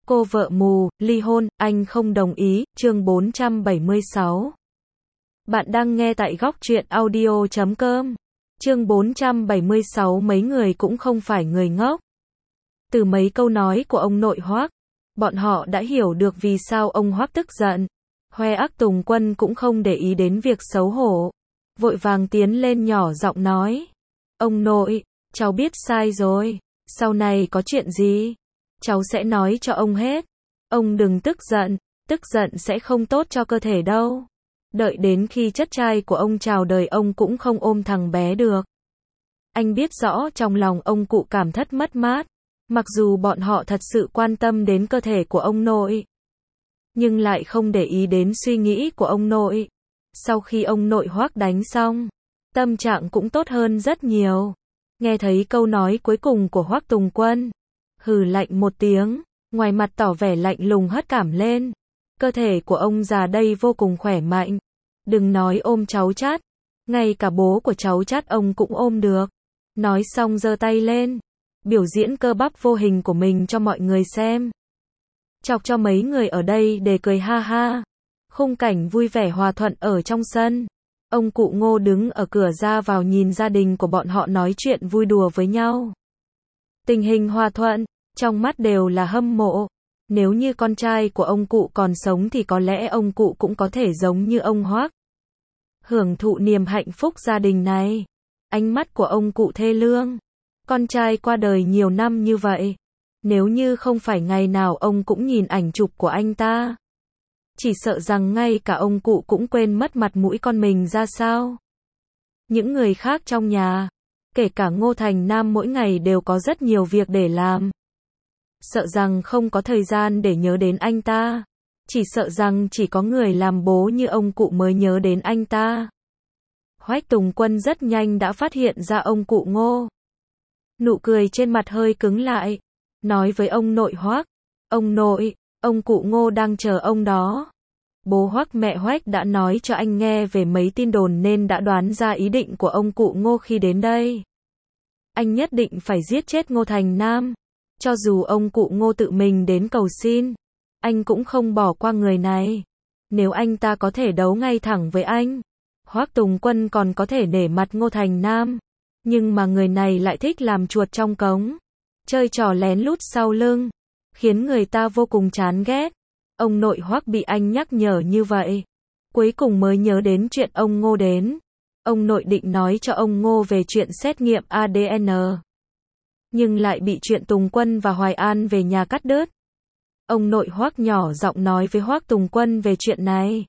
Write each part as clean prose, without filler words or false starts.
Cô vợ mù, ly hôn, anh không đồng ý, chương 476. Bạn đang nghe tại góc truyện audio.com. Chương 476 mấy người cũng không phải người ngốc. Từ mấy câu nói của ông nội Hoác, bọn họ đã hiểu được vì sao ông Hoác tức giận. Hoe Ác Tùng Quân cũng không để ý đến việc xấu hổ. Vội vàng tiến lên nhỏ giọng nói. Ông nội, cháu biết sai rồi. Sau này có chuyện gì? Cháu sẽ nói cho ông hết. Ông đừng tức giận sẽ không tốt cho cơ thể đâu. Đợi đến khi chất trai của ông chào đời ông cũng không ôm thằng bé được. Anh biết rõ trong lòng ông cụ cảm thất mất mát, mặc dù bọn họ thật sự quan tâm đến cơ thể của ông nội, nhưng lại không để ý đến suy nghĩ của ông nội. Sau khi ông nội Hoác đánh xong, tâm trạng cũng tốt hơn rất nhiều. Nghe thấy câu nói cuối cùng của Hoác Tùng Quân, hừ lạnh một tiếng, ngoài mặt tỏ vẻ lạnh lùng hất cảm lên. Cơ thể của ông già đây vô cùng khỏe mạnh. Đừng nói ôm cháu Chát, ngay cả bố của cháu Chát ông cũng ôm được. Nói xong giơ tay lên, biểu diễn cơ bắp vô hình của mình cho mọi người xem. Chọc cho mấy người ở đây để cười ha ha. Khung cảnh vui vẻ hòa thuận ở trong sân. Ông cụ Ngô đứng ở cửa ra vào nhìn gia đình của bọn họ nói chuyện vui đùa với nhau. Tình hình hòa thuận, trong mắt đều là hâm mộ. Nếu như con trai của ông cụ còn sống thì có lẽ ông cụ cũng có thể giống như ông Hoác, hưởng thụ niềm hạnh phúc gia đình này. Ánh mắt của ông cụ thê lương. Con trai qua đời nhiều năm như vậy. Nếu như không phải ngày nào ông cũng nhìn ảnh chụp của anh ta, chỉ sợ rằng ngay cả ông cụ cũng quên mất mặt mũi con mình ra sao. Những người khác trong nhà, kể cả Ngô Thành Nam mỗi ngày đều có rất nhiều việc để làm. Sợ rằng không có thời gian để nhớ đến anh ta. Chỉ sợ rằng chỉ có người làm bố như ông cụ mới nhớ đến anh ta. Hoác Tùng Quân rất nhanh đã phát hiện ra ông cụ Ngô. Nụ cười trên mặt hơi cứng lại. Nói với ông nội Hoác. Ông nội, ông cụ Ngô đang chờ ông đó. Bố Hoác mẹ Hoác đã nói cho anh nghe về mấy tin đồn nên đã đoán ra ý định của ông cụ Ngô khi đến đây. Anh nhất định phải giết chết Ngô Thành Nam. Cho dù ông cụ Ngô tự mình đến cầu xin, anh cũng không bỏ qua người này. Nếu anh ta có thể đấu ngay thẳng với anh, Hoác Tùng Quân còn có thể nể mặt Ngô Thành Nam. Nhưng mà người này lại thích làm chuột trong cống, chơi trò lén lút sau lưng, khiến người ta vô cùng chán ghét. Ông nội Hoác bị anh nhắc nhở như vậy, cuối cùng mới nhớ đến chuyện ông Ngô đến. Ông nội định nói cho ông Ngô về chuyện xét nghiệm ADN, nhưng lại bị chuyện Tùng Quân và Hoài An về nhà cắt đứt. Ông nội Hoác nhỏ giọng nói với Hoác Tùng Quân về chuyện này.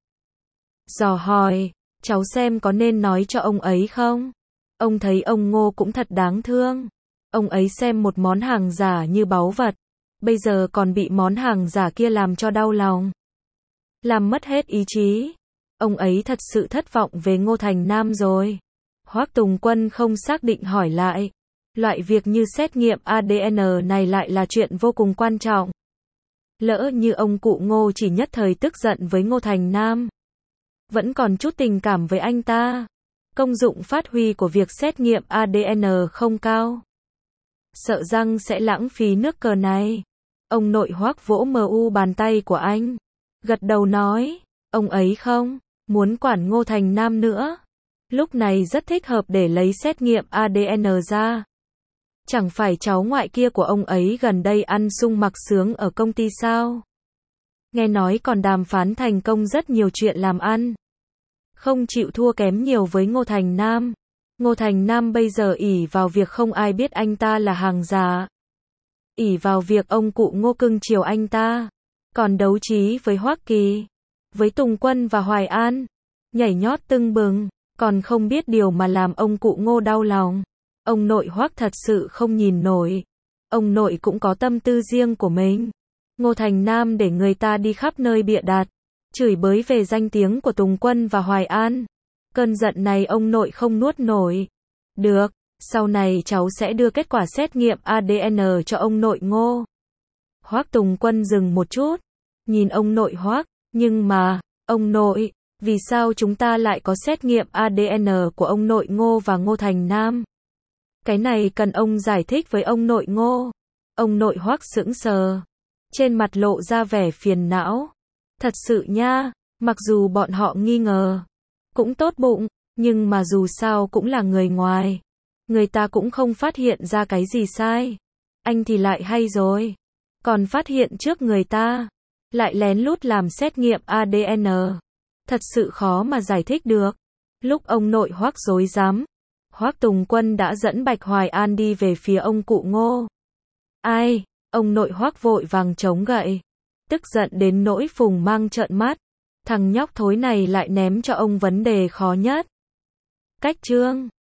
Dò hỏi, cháu xem có nên nói cho ông ấy không? Ông thấy ông Ngô cũng thật đáng thương. Ông ấy xem một món hàng giả như báu vật, bây giờ còn bị món hàng giả kia làm cho đau lòng, làm mất hết ý chí. Ông ấy thật sự thất vọng về Ngô Thành Nam rồi. Hoác Tùng Quân không xác định hỏi lại. Loại việc như xét nghiệm ADN này lại là chuyện vô cùng quan trọng. Lỡ như ông cụ Ngô chỉ nhất thời tức giận với Ngô Thành Nam, vẫn còn chút tình cảm với anh ta, công dụng phát huy của việc xét nghiệm ADN không cao, sợ rằng sẽ lãng phí nước cờ này. Ông nội Hoác vỗ bàn tay của anh, gật đầu nói, ông ấy không muốn quản Ngô Thành Nam nữa. Lúc này rất thích hợp để lấy xét nghiệm ADN ra. Chẳng phải cháu ngoại kia của ông ấy gần đây ăn sung mặc sướng ở công ty sao? Nghe nói còn đàm phán thành công rất nhiều chuyện làm ăn. Không chịu thua kém nhiều với Ngô Thành Nam. Ngô Thành Nam bây giờ ỷ vào việc không ai biết anh ta là hàng giả. Ỷ vào việc ông cụ Ngô cưng chiều anh ta. Còn đấu trí với Hoác Kỳ, với Tùng Quân và Hoài An. Nhảy nhót tưng bừng, còn không biết điều mà làm ông cụ Ngô đau lòng. Ông nội Hoác thật sự không nhìn nổi. Ông nội cũng có tâm tư riêng của mình. Ngô Thành Nam để người ta đi khắp nơi bịa đặt, chửi bới về danh tiếng của Tùng Quân và Hoài An. Cơn giận này ông nội không nuốt nổi. Được, sau này cháu sẽ đưa kết quả xét nghiệm ADN cho ông nội Ngô. Hoác Tùng Quân dừng một chút, nhìn ông nội Hoác, nhưng mà, ông nội, vì sao chúng ta lại có xét nghiệm ADN của ông nội Ngô và Ngô Thành Nam? Cái này cần ông giải thích với ông nội Ngô. Ông nội Hoác sững sờ. trên mặt lộ ra vẻ phiền não. Thật sự nha, mặc dù bọn họ nghi ngờ, cũng tốt bụng, nhưng mà dù sao cũng là người ngoài. Người ta cũng không phát hiện ra cái gì sai. Anh thì lại hay rồi. Còn phát hiện trước người ta. Lại lén lút làm xét nghiệm ADN. Thật sự khó mà giải thích được. Lúc ông nội Hoắc rối rắm, Hoắc Tùng Quân đã dẫn Bạch Hoài An đi về phía ông cụ Ngô. Ai? Ông nội Hoắc vội vàng chống gậy. Tức giận đến nỗi Phùng Mang trợn mắt. Thằng nhóc thối này lại ném cho ông vấn đề khó nhất. Cách trương.